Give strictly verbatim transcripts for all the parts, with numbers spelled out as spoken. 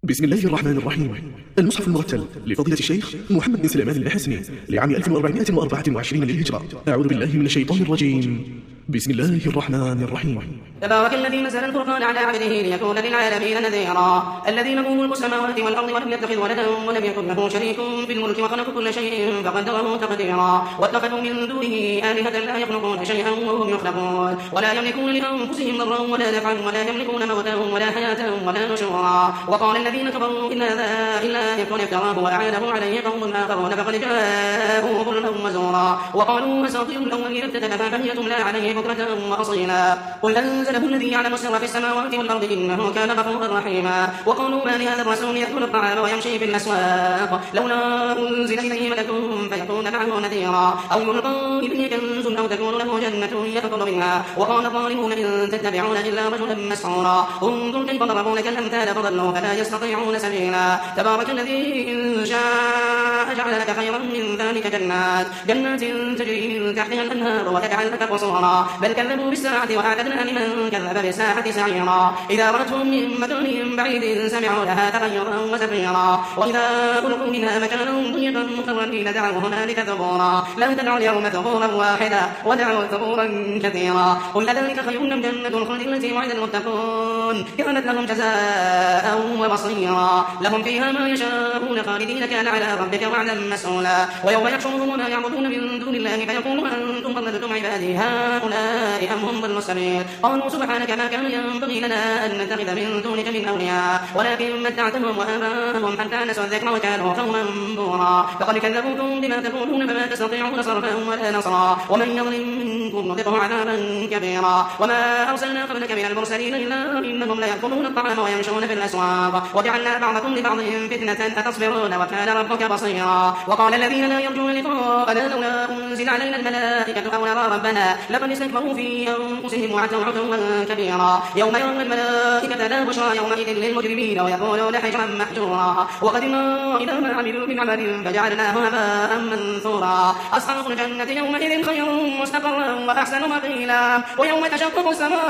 بسم الله الرحمن الرحيم. المصحف المرتل لفضيلة الشيخ محمد بن سليمان الحسني لعام ألف وأربعمائة وأربعة وعشرين للهجرة. أعوذ بالله من الشيطان الرجيم. بسم الله الرحمن الرحيم. تبارك الذي نزل الفرقان على عبده ليكون للعالمين نذيرا. الذي له ملك السماوات والأرض ولم يتخذ ولدا ولم يكن له شريك في الملك وخلق كل شيء فقدره تقديرا. واتخذوا من دونه آلهة لا يخلقون شيئا وهم يخلقون ولا يملكون لأنفسهم ضرا ولا نفعا ولا يملكون موتا ولا حياة ولا نشورا. وقال الذين كفروا إن هذا إلا يكون افتراه وأعانه عليه قوم آخرون فقد جاءوا ظلما وزورا. وقالوا أساطير الأولين اكتتبها فهي تملى عليه بكرة وأصيلا. قل أنزله الذي يعلم السر في السماوات والأرض إنه كان غفورا رحيما. وقالوا ما لهذا الرسول يأكل الطعام ويمشي في الأسواق لولا أنزل إليه ملك فيكون معه نذيرا أو يلقى إليه كنز أو تكون له جنة يأكل منها. وقال الظالمون إن تتبعون إلا رجلا مسحورا. انظر كيف ضربوا لك الأمثال فضلوا فلا يستطيعون سبيلا. تبارك الذي إن شاء جعل لك خيرا من ذلك جنات جنات تجري من تحتها الأنهار وتجعل لك قصورا. بل كذبوا بالساعة وأعتدنا لمن كذب بالساعة سعيرا. إذا رأتهم من مكان بعيد سمعوا لها تغيرا وزفيرا. وإذا ألقوا منها مكانا ضيقا مقرنين دعوا هنالك ثبورا. لا تدعوا اليوم ثبورا واحدا ودعوا ثبورا كثيرا. قل أذلك خير أم جنة الخلد التي وعد المتقون كانت لهم جزاء ومصيرا. لهم فيها ما يشاءون خالدين كان على ربك وعدا مسؤولا. ويوم يحشرهم وما يعبدون من دون الله فيقولوا أنتم ضللتم عبادي هؤلاء أم هم ضلوا السبيل. قالوا سبحانك ما كان ينبغي لنا أن نتخذ من دونك من أولياء ولكن متعتهم وآباءهم حتى نسوا الذكر وكانوا قوما بورا. فقد كذبوكم بما تقولون فما تستطيعون صرفا ولا نصرا. ومن يظلم منكم نذقه عذابا كبيرا. وما أرسلنا قبلك من المرسلين إلا إنهم ليأكلون الطعام ويمشون في الأسواق وجعلنا بعضكم لبعض فتنة أتصبرون وكان ربك بصيرا. وقال الذين لا يرجون لقاءنا لولا أنزل علينا الملائكة أو نرى ربنا لقد استكبروا في أنفسهم وعتوا عتوا كبيرا. يوم يرون الملائكة لا بشرى يومئذ للمجرمين ويقولون حجرا محجورا. وقدمنا إلى ما عملوا من عمل فجعلناه هباء منثورا. أصحاب الجنة يومئذ خير مستقرا وأحسن مقيلا. ويوم تشقق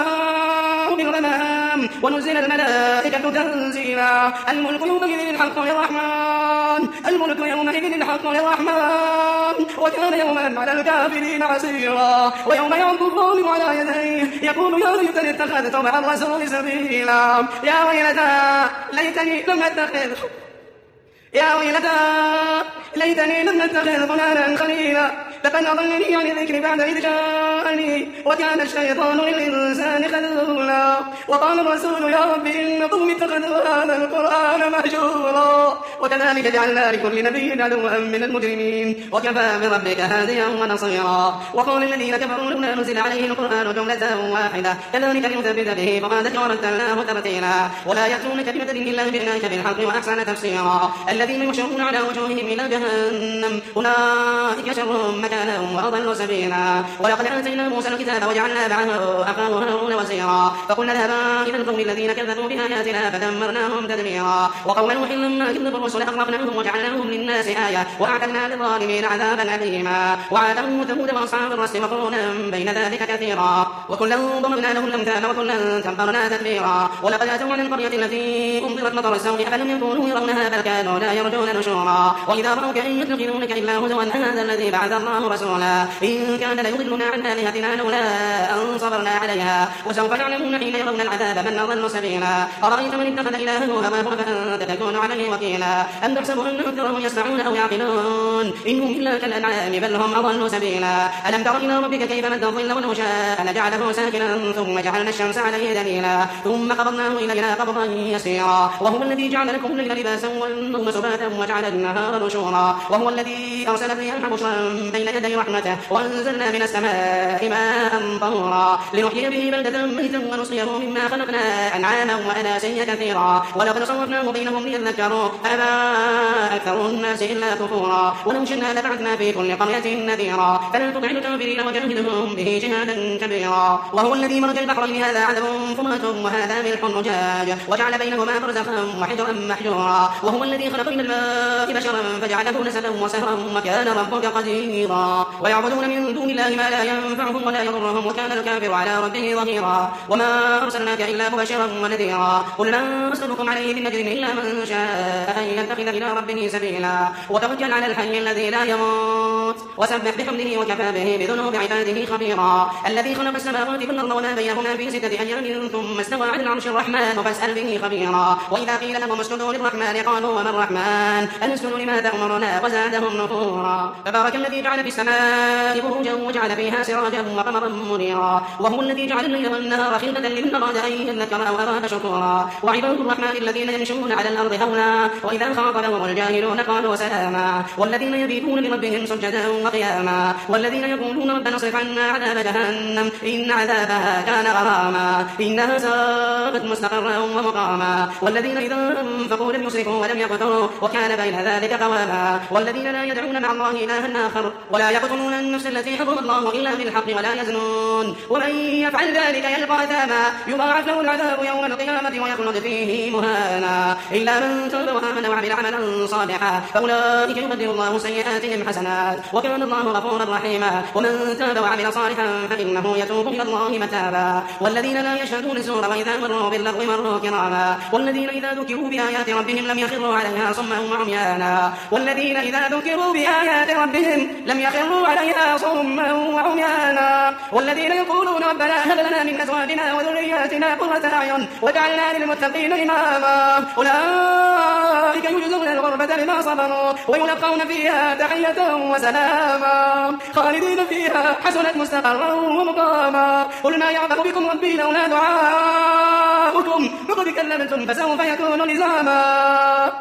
السماء بالغمام ونزل الملائكة تنزيلا. الملك يومئذ الحق للرحمن الملك يومئذ الحق للرحمن وكان يوما على الكافرين عسيرا. ويوم يعض الظالم على يديه يقول يا ليتني اتخذت مع الرسول سبيلا. يا ويلتى ليتني لم اتخذ يا ويلتى ليتني لم اتخذ فلانا خليلا لقد أضلني عن الذكر بعد إذ جاءني وكان الشيطان للإنسان خذولا. وقال الرسول يا رب إن قومي اتخذوا هذا القرآن مهجورا. وكذلك جعلنا لكل نبي عدوا من المجرمين وكفى بربك هاديا ونصيرا. وقال الذين كفروا لولا نزل عليه القرآن جملة واحدة كذلك لنثبت به فقد ورتلناه ترتيلا. ولا يأتونك بمثل إلا جئناك بالحق وأحسن تفسيرا. الذين يحشرون على وجوههم إلى جهنم أولئك شر مكانا وأضل سبيلا. ولقد آتينا موسى الكتاب وجعلنا معه أخاه هارون وزيرا. فقلنا اذهبا إلى القوم الذين كذبوا بآياتنا فدمرناهم تدميرا. وقوم نوح لما كذبوا الرسل أغرقناهم وجعلناهم للناس آية وأعتدنا للظالمين عذابا أليما. وعادا وثمود وأصحاب الرس وقرونا بين ذلك كثيرا. وكلا ضربنا له الأمثال وكلا تبرنا تدبيرا. ولقد أتوا على القرية التي أمطرت مطر السوء أفلم يكونوا يرونها بل كانوا لا يرجون نشورا. وإذا رأوك إن يتخذونك إلا هزوا هذا الذي بعث الله رسولا. إن كان ليضلنا عن آلهتنا لولا أن صبرنا عليها. وسوف يعلمون حين يرون العذاب من أضل سبيلا. أرأيت من اتخذ إلهه هواه فأنت تكون عليه وكيلا. أم تحسب أن أكثرهم يسمعون أو يعقلون إنهم إلا كالأنعام بل هم أضل سبيلا. ألم تر إلى ربك كيف مد الظل ولو شاء لجعله ساكنا ثم جعلنا الشمس عليه دليلا ثم قبضناه إلينا قبضا يسيرا. وهو الذي جعل لكم الليل لباسا والنوم سباتا وجعل النهار نشورا. وهو الذي أرسل الرياح بشرا بين يدي رحمته وأنزلنا من السماء ماء طهورا لنحيي به بلدة ميتا ونسقيه مما خلقنا أنعاما وأناسيا كثيرا. ولقد صرفناه بينهم ليذكروا يذكروا أبى أكثر الناس إلا كفورا ولو شئنا لبعثنا في كل قرية نذيرا فلا تطع الكافرين وجاهدهم به جهادا كبيرا وهو الذي مرج البحرين هذا عذب فرات وهذا ملح أجاج وجعل بينهما برزخا وحجرا محجورا وهو الذي خلق من الماء بشرا فجعله نسبا وسهرا وكان ربك قديرا ويعبدون من دون الله ما لا ينفعهم ولا يضرهم وكان الكافر على ربه ظهيرا وما أرسلناك إلا مبشرا ونذيرا قل لا أسألكم عليه من أجر إلا من شاء أن يتخذ إلى ربه سبيلا وتوكل على الحي الذي لا يموت وسبح بحمده وكفى به بذنوب عباده خبيرا الذي خلق السماوات والأرض وما بينهما في ستة أيام ثم استوى على العرش الرحمن فاسأل به خبيرا وإذا قيل لهم اسجدوا للرحمن قالوا وما الرحمن أنسجد لما تأمرنا وزادهم نفورا تبارك الذي جعل في السماء بروجا وجعل فيها سراجا وقمرا منيرا وهو الذي جعل الليل والنهار خلقة لمن أراد أن يذكر أو أراد شكورا وعباد الرحمن الذين يمشون على الأرض هونا وإذا خاطبهم الجاهلون قالوا سلاما والذين يبيتون لربهم سجدا وقياما والذين يقولون ربنا اصرف عنا عذاب جهنم إن عذابها كان غراما إنها ساءت مستقرا ومقاما والذين إذا أنفقوا لم يسرفوا ولم يقتروا وكان بين ذلك قواما والذين لا يدعون مع الله إلها آخر ولا يقتلون النفس التي حرم الله إلا بالحق ولا يزنون ومن يفعل ذلك يلقى أثاما يضاعف له العذاب يوم القيامة ويخلد فيه مهانا إلا من تاب وآمن وعمل عملا صالحا فأولئك يبدل الله سيئاتهم حسنات وكان الله غفورا رحيما ومن تاب وعمل صالحا فإنه يتوب إلى الله متابا والذين لا يشهدون الزور وإذا مروا باللغو مروا كراما والذين إذا ذكروا بآيات ربهم لم يخروا عليها صما وعميانا والذين إذا ذكروا بآيات ربهم لم يخروا عليها صما وعميانا والذين يقولون ربنا هب لنا من أزواجنا وذرياتنا قرة أعين واجعلنا للمتقين إماما أولئك يجزون الغرفة بما صبروا ويلقون فيها تحية وسلاما خالدين فيها حسنت مستقرا ومقاما قل ما يعبأ بكم ربي لولا دعاؤكم فقد كلمتم فسوف يكون لزاما